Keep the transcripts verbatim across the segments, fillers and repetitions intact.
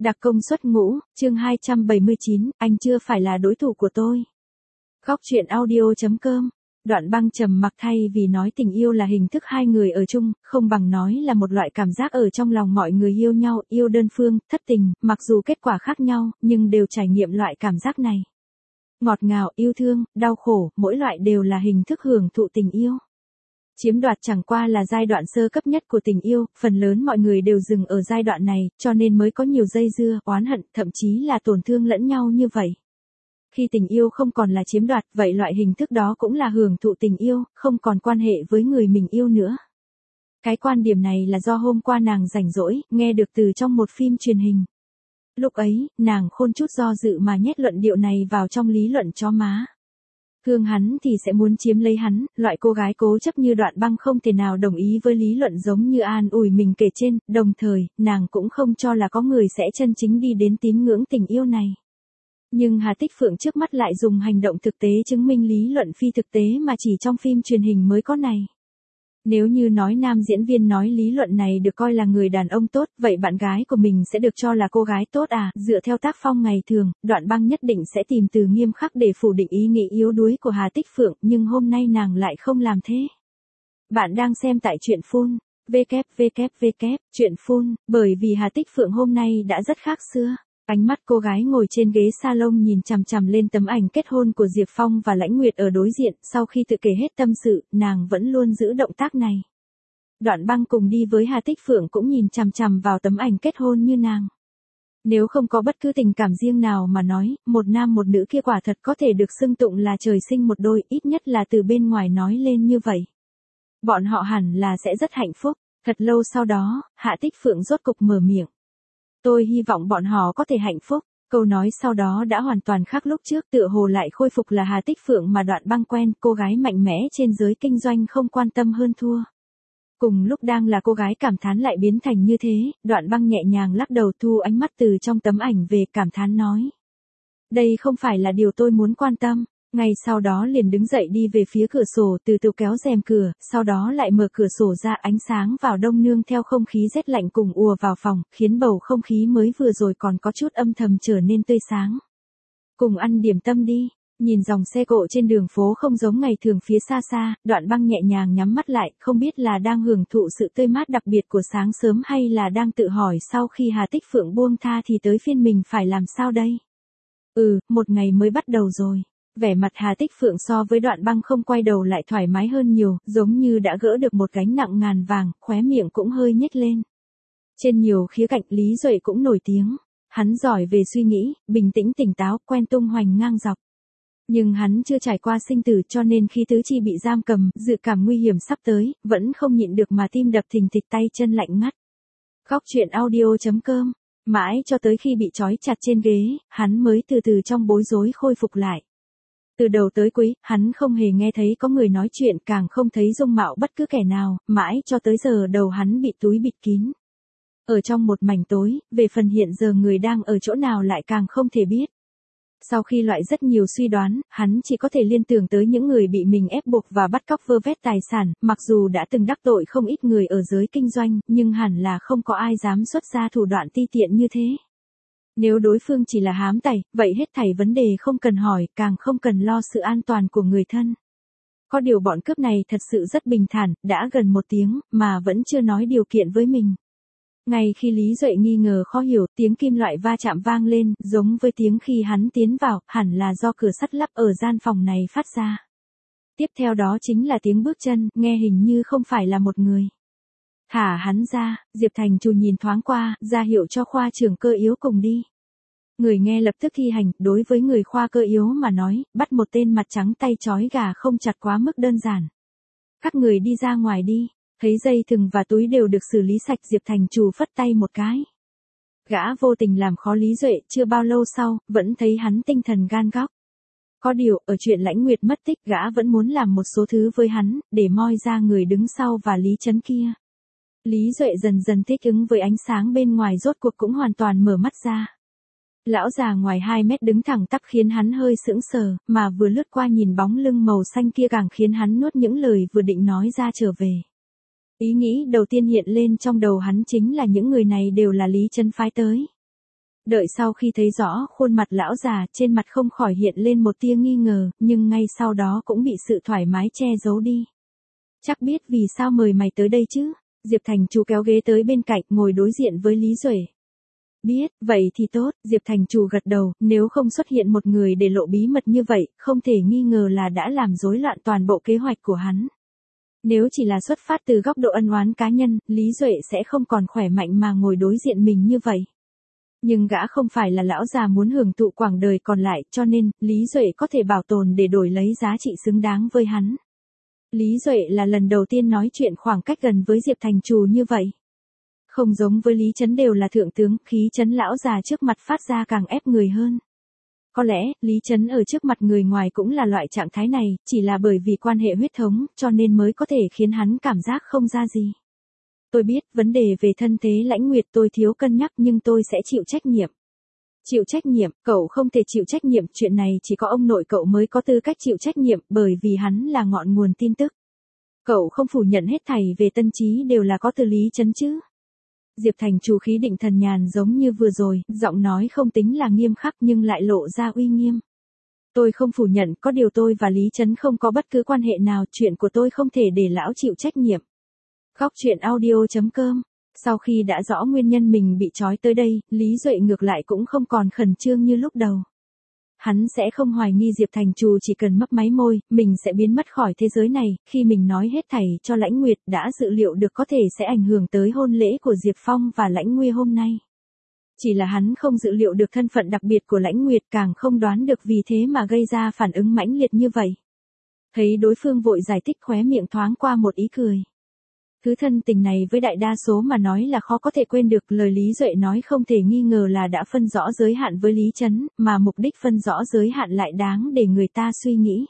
Đặc công xuất ngũ, chương hai trăm bảy mươi chín, anh chưa phải là đối thủ của tôi. Góc truyện audio chấm com. Đoạn Băng trầm mặc, thay vì nói tình yêu là hình thức hai người ở chung, không bằng nói là một loại cảm giác ở trong lòng mọi người yêu nhau, yêu đơn phương, thất tình, mặc dù kết quả khác nhau, nhưng đều trải nghiệm loại cảm giác này. Ngọt ngào, yêu thương, đau khổ, mỗi loại đều là hình thức hưởng thụ tình yêu. Chiếm đoạt chẳng qua là giai đoạn sơ cấp nhất của tình yêu, phần lớn mọi người đều dừng ở giai đoạn này, cho nên mới có nhiều dây dưa, oán hận, thậm chí là tổn thương lẫn nhau như vậy. Khi tình yêu không còn là chiếm đoạt, vậy loại hình thức đó cũng là hưởng thụ tình yêu, không còn quan hệ với người mình yêu nữa. Cái quan điểm này là do hôm qua nàng rảnh rỗi, nghe được từ trong một phim truyền hình. Lúc ấy, nàng khôn chút do dự mà nhét luận điệu này vào trong lý luận cho má. Thương hắn thì sẽ muốn chiếm lấy hắn, loại cô gái cố chấp như Đoạn Băng không thể nào đồng ý với lý luận giống như an ủi mình kể trên, đồng thời, nàng cũng không cho là có người sẽ chân chính đi đến tín ngưỡng tình yêu này. Nhưng Hà Tích Phượng trước mắt lại dùng hành động thực tế chứng minh lý luận phi thực tế mà chỉ trong phim truyền hình mới có này. Nếu như nói nam diễn viên nói lý luận này được coi là người đàn ông tốt, vậy bạn gái của mình sẽ được cho là cô gái tốt à? Dựa theo tác phong ngày thường, Đoạn Băng nhất định sẽ tìm từ nghiêm khắc để phủ định ý nghĩ yếu đuối của Hà Tích Phượng, nhưng hôm nay nàng lại không làm thế. Bạn đang xem tại Truyện Phun, www, Truyện Phun, bởi vì Hà Tích Phượng hôm nay đã rất khác xưa. Ánh mắt cô gái ngồi trên ghế salon nhìn chằm chằm lên tấm ảnh kết hôn của Diệp Phong và Lãnh Nguyệt ở đối diện, sau khi tự kể hết tâm sự, nàng vẫn luôn giữ động tác này. Đoạn Băng cùng đi với Hà Tích Phượng cũng nhìn chằm chằm vào tấm ảnh kết hôn như nàng. Nếu không có bất cứ tình cảm riêng nào mà nói, một nam một nữ kia quả thật có thể được xưng tụng là trời sinh một đôi, ít nhất là từ bên ngoài nói lên như vậy. Bọn họ hẳn là sẽ rất hạnh phúc. Thật lâu sau đó, Hà Tích Phượng rốt cục mở miệng. Tôi hy vọng bọn họ có thể hạnh phúc. Câu nói sau đó đã hoàn toàn khác lúc trước, tựa hồ lại khôi phục là Hà Tích Phượng mà Đoạn Băng quen, cô gái mạnh mẽ trên giới kinh doanh không quan tâm hơn thua. Cùng lúc đang là cô gái cảm thán lại biến thành như thế, Đoạn Băng nhẹ nhàng lắc đầu thu ánh mắt từ trong tấm ảnh về, cảm thán nói. Đây không phải là điều tôi muốn quan tâm. Ngay sau đó liền đứng dậy đi về phía cửa sổ, từ từ kéo rèm cửa, sau đó lại mở cửa sổ ra, ánh sáng vào đông nương theo không khí rét lạnh cùng ùa vào phòng, khiến bầu không khí mới vừa rồi còn có chút âm thầm trở nên tươi sáng. Cùng ăn điểm tâm đi. Nhìn dòng xe cộ trên đường phố không giống ngày thường phía xa xa, Đoạn Băng nhẹ nhàng nhắm mắt lại, không biết là đang hưởng thụ sự tươi mát đặc biệt của sáng sớm hay là đang tự hỏi sau khi Hà Tích Phượng buông tha thì tới phiên mình phải làm sao đây. Ừ, một ngày mới bắt đầu rồi. Vẻ mặt Hà Tích Phượng so với Đoạn Băng không quay đầu lại thoải mái hơn nhiều, giống như đã gỡ được một gánh nặng ngàn vàng, khóe miệng cũng hơi nhếch lên. Trên nhiều khía cạnh Lý Duệ cũng nổi tiếng. Hắn giỏi về suy nghĩ, bình tĩnh tỉnh táo, quen tung hoành ngang dọc. Nhưng hắn chưa trải qua sinh tử cho nên khi tứ chi bị giam cầm, dự cảm nguy hiểm sắp tới, vẫn không nhịn được mà tim đập thình thịch, tay chân lạnh ngắt. Góc truyện audio chấm com. Mãi cho tới khi bị trói chặt trên ghế, hắn mới từ từ trong bối rối khôi phục lại. Từ đầu tới cuối, hắn không hề nghe thấy có người nói chuyện, càng không thấy dung mạo bất cứ kẻ nào, mãi cho tới giờ đầu hắn bị túi bịt kín. Ở trong một mảnh tối, về phần hiện giờ người đang ở chỗ nào lại càng không thể biết. Sau khi loại rất nhiều suy đoán, hắn chỉ có thể liên tưởng tới những người bị mình ép buộc và bắt cóc vơ vét tài sản, mặc dù đã từng đắc tội không ít người ở giới kinh doanh, nhưng hẳn là không có ai dám xuất ra thủ đoạn ti tiện như thế. Nếu đối phương chỉ là hám tẩy, vậy hết thảy vấn đề không cần hỏi, càng không cần lo sự an toàn của người thân. Có điều bọn cướp này thật sự rất bình thản, đã gần một tiếng, mà vẫn chưa nói điều kiện với mình. Ngay khi Lý Duệ nghi ngờ khó hiểu, tiếng kim loại va chạm vang lên, giống với tiếng khi hắn tiến vào, hẳn là do cửa sắt lắp ở gian phòng này phát ra. Tiếp theo đó chính là tiếng bước chân, nghe hình như không phải là một người. Thả hắn ra, Diệp Thành Chủ nhìn thoáng qua, ra hiệu cho khoa trưởng cơ yếu cùng đi. Người nghe lập tức thi hành, đối với người khoa cơ yếu mà nói, bắt một tên mặt trắng tay trói gà không chặt quá mức đơn giản. Các người đi ra ngoài đi. Thấy dây thừng và túi đều được xử lý sạch, Diệp Thành Chủ phất tay một cái. Gã vô tình làm khó Lý Duệ, chưa bao lâu sau, vẫn thấy hắn tinh thần gan góc. Có điều, ở chuyện Lãnh Nguyệt mất tích, gã vẫn muốn làm một số thứ với hắn, để moi ra người đứng sau và Lý Chấn kia. Lý Duệ dần dần thích ứng với ánh sáng bên ngoài, rốt cuộc cũng hoàn toàn mở mắt ra. Lão già ngoài hai mét đứng thẳng tắp khiến hắn hơi sững sờ, mà vừa lướt qua nhìn bóng lưng màu xanh kia càng khiến hắn nuốt những lời vừa định nói ra trở về. Ý nghĩ đầu tiên hiện lên trong đầu hắn chính là những người này đều là Lý Chấn phái tới. Đợi sau khi thấy rõ khuôn mặt lão già, trên mặt không khỏi hiện lên một tia nghi ngờ, nhưng ngay sau đó cũng bị sự thoải mái che giấu đi. Chắc biết vì sao mời mày tới đây chứ? Diệp Thành Chủ kéo ghế tới bên cạnh, ngồi đối diện với Lý Duệ. Biết, vậy thì tốt, Diệp Thành Chủ gật đầu, nếu không xuất hiện một người để lộ bí mật như vậy, không thể nghi ngờ là đã làm rối loạn toàn bộ kế hoạch của hắn. Nếu chỉ là xuất phát từ góc độ ân oán cá nhân, Lý Duệ sẽ không còn khỏe mạnh mà ngồi đối diện mình như vậy. Nhưng gã không phải là lão già muốn hưởng thụ quãng đời còn lại, cho nên, Lý Duệ có thể bảo tồn để đổi lấy giá trị xứng đáng với hắn. Lý Duệ là lần đầu tiên nói chuyện khoảng cách gần với Diệp Thành Chủ như vậy. Không giống với Lý Chấn đều là thượng tướng, khí chấn lão già trước mặt phát ra càng ép người hơn. Có lẽ, Lý Chấn ở trước mặt người ngoài cũng là loại trạng thái này, chỉ là bởi vì quan hệ huyết thống, cho nên mới có thể khiến hắn cảm giác không ra gì. Tôi biết, vấn đề về thân thế Lãnh Nguyệt tôi thiếu cân nhắc nhưng tôi sẽ chịu trách nhiệm. Chịu trách nhiệm, cậu không thể chịu trách nhiệm, chuyện này chỉ có ông nội cậu mới có tư cách chịu trách nhiệm, bởi vì hắn là ngọn nguồn tin tức. Cậu không phủ nhận hết thảy về Tân Chí đều là có từ Lý Chấn chứ. Diệp Thành Chủ khí định thần nhàn giống như vừa rồi, giọng nói không tính là nghiêm khắc nhưng lại lộ ra uy nghiêm. Tôi không phủ nhận, có điều tôi và Lý Chấn không có bất cứ quan hệ nào, chuyện của tôi không thể để lão chịu trách nhiệm. Góc truyện audio chấm com. Sau khi đã rõ nguyên nhân mình bị trói tới đây, Lý Duệ ngược lại cũng không còn khẩn trương như lúc đầu. Hắn sẽ không hoài nghi Diệp Thành Chủ chỉ cần mấp máy môi, mình sẽ biến mất khỏi thế giới này, khi mình nói hết thảy cho Lãnh Nguyệt đã dự liệu được có thể sẽ ảnh hưởng tới hôn lễ của Diệp Phong và Lãnh Nguy hôm nay. Chỉ là hắn không dự liệu được thân phận đặc biệt của Lãnh Nguyệt, càng không đoán được vì thế mà gây ra phản ứng mãnh liệt như vậy. Thấy đối phương vội giải thích, khóe miệng thoáng qua một ý cười. Thứ thân tình này với đại đa số mà nói là khó có thể quên được, lời Lý Duệ nói không thể nghi ngờ là đã phân rõ giới hạn với Lý Chấn, mà mục đích phân rõ giới hạn lại đáng để người ta suy nghĩ.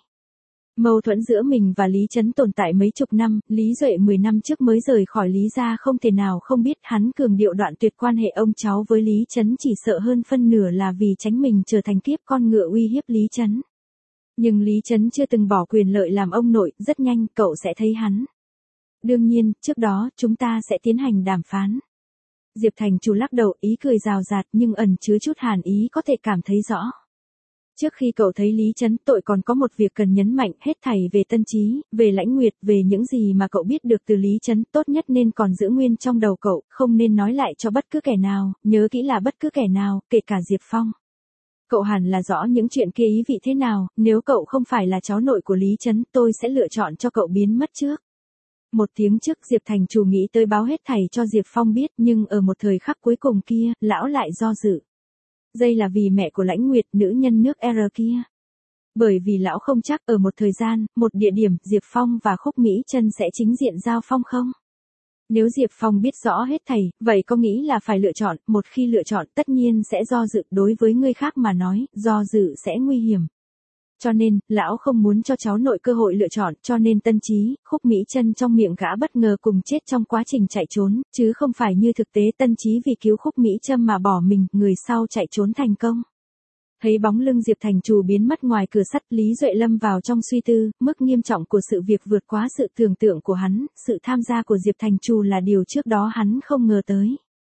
Mâu thuẫn giữa mình và Lý Chấn tồn tại mấy chục năm, Lý Duệ mười năm trước mới rời khỏi Lý gia không thể nào không biết, hắn cường điệu đoạn tuyệt quan hệ ông cháu với Lý Chấn chỉ sợ hơn phân nửa là vì tránh mình trở thành kiếp con ngựa uy hiếp Lý Chấn. Nhưng Lý Chấn chưa từng bỏ quyền lợi làm ông nội, rất nhanh cậu sẽ thấy hắn. Đương nhiên, trước đó, chúng ta sẽ tiến hành đàm phán. Diệp Thành Chủ lắc đầu, ý cười rào rạt nhưng ẩn chứa chút hàn ý có thể cảm thấy rõ. Trước khi cậu thấy Lý Chấn, tội còn có một việc cần nhấn mạnh, hết thảy về Tân Chí, về Lãnh Nguyệt, về những gì mà cậu biết được từ Lý Chấn, tốt nhất nên còn giữ nguyên trong đầu cậu, không nên nói lại cho bất cứ kẻ nào, nhớ kỹ là bất cứ kẻ nào, kể cả Diệp Phong. Cậu hẳn là rõ những chuyện kia ý vị thế nào, nếu cậu không phải là cháu nội của Lý Chấn, tôi sẽ lựa chọn cho cậu biến mất trước. Một tiếng trước, Diệp Thành Chủ nghĩ tới báo hết thảy cho Diệp Phong biết, nhưng ở một thời khắc cuối cùng kia, lão lại do dự. Đây là vì mẹ của Lãnh Nguyệt, nữ nhân nước R kia. Bởi vì lão không chắc ở một thời gian, một địa điểm, Diệp Phong và Khúc Mỹ Chân sẽ chính diện giao phong không? Nếu Diệp Phong biết rõ hết thảy, vậy có nghĩ là phải lựa chọn, một khi lựa chọn tất nhiên sẽ do dự, đối với người khác mà nói, do dự sẽ nguy hiểm. Cho nên, lão không muốn cho cháu nội cơ hội lựa chọn, cho nên Tân Chí, Khúc Mỹ Chân trong miệng gã bất ngờ cùng chết trong quá trình chạy trốn, chứ không phải như thực tế Tân Chí vì cứu Khúc Mỹ Chân mà bỏ mình, người sau chạy trốn thành công. Thấy bóng lưng Diệp Thành Chủ biến mất ngoài cửa sắt, Lý Duệ lâm vào trong suy tư, mức nghiêm trọng của sự việc vượt quá sự tưởng tượng của hắn, sự tham gia của Diệp Thành Chủ là điều trước đó hắn không ngờ tới.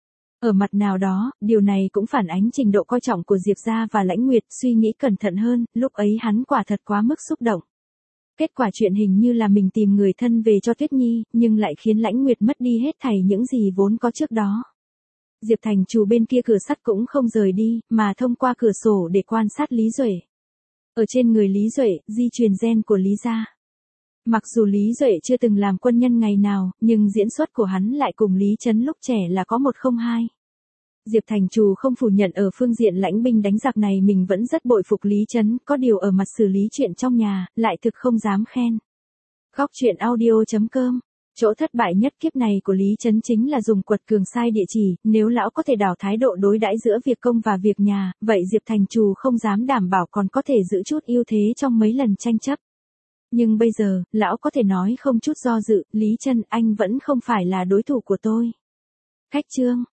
Ở mặt nào đó, điều này cũng phản ánh trình độ coi trọng của Diệp gia và Lãnh Nguyệt, suy nghĩ cẩn thận hơn, lúc ấy hắn quả thật quá mức xúc động. Kết quả chuyện hình như là mình tìm người thân về cho Tuyết Nhi, nhưng lại khiến Lãnh Nguyệt mất đi hết thảy những gì vốn có trước đó. Diệp Thành Chủ bên kia cửa sắt cũng không rời đi, mà thông qua cửa sổ để quan sát Lý Duệ. Ở trên người Lý Duệ, di truyền gen của Lý gia. Mặc dù Lý Duệ chưa từng làm quân nhân ngày nào, nhưng diễn xuất của hắn lại cùng Lý Chấn lúc trẻ là có một không hai. Diệp Thành Chủ không phủ nhận ở phương diện lãnh binh đánh giặc này mình vẫn rất bội phục Lý Chấn, có điều ở mặt xử lý chuyện trong nhà, lại thực không dám khen. Góc truyện audio chấm com. Chỗ thất bại nhất kiếp này của Lý Chấn chính là dùng quật cường sai địa chỉ, nếu lão có thể đảo thái độ đối đãi giữa việc công và việc nhà, vậy Diệp Thành Chủ không dám đảm bảo còn có thể giữ chút ưu thế trong mấy lần tranh chấp. Nhưng bây giờ, lão có thể nói không chút do dự, Lý Chân, anh vẫn không phải là đối thủ của tôi. Khách trương.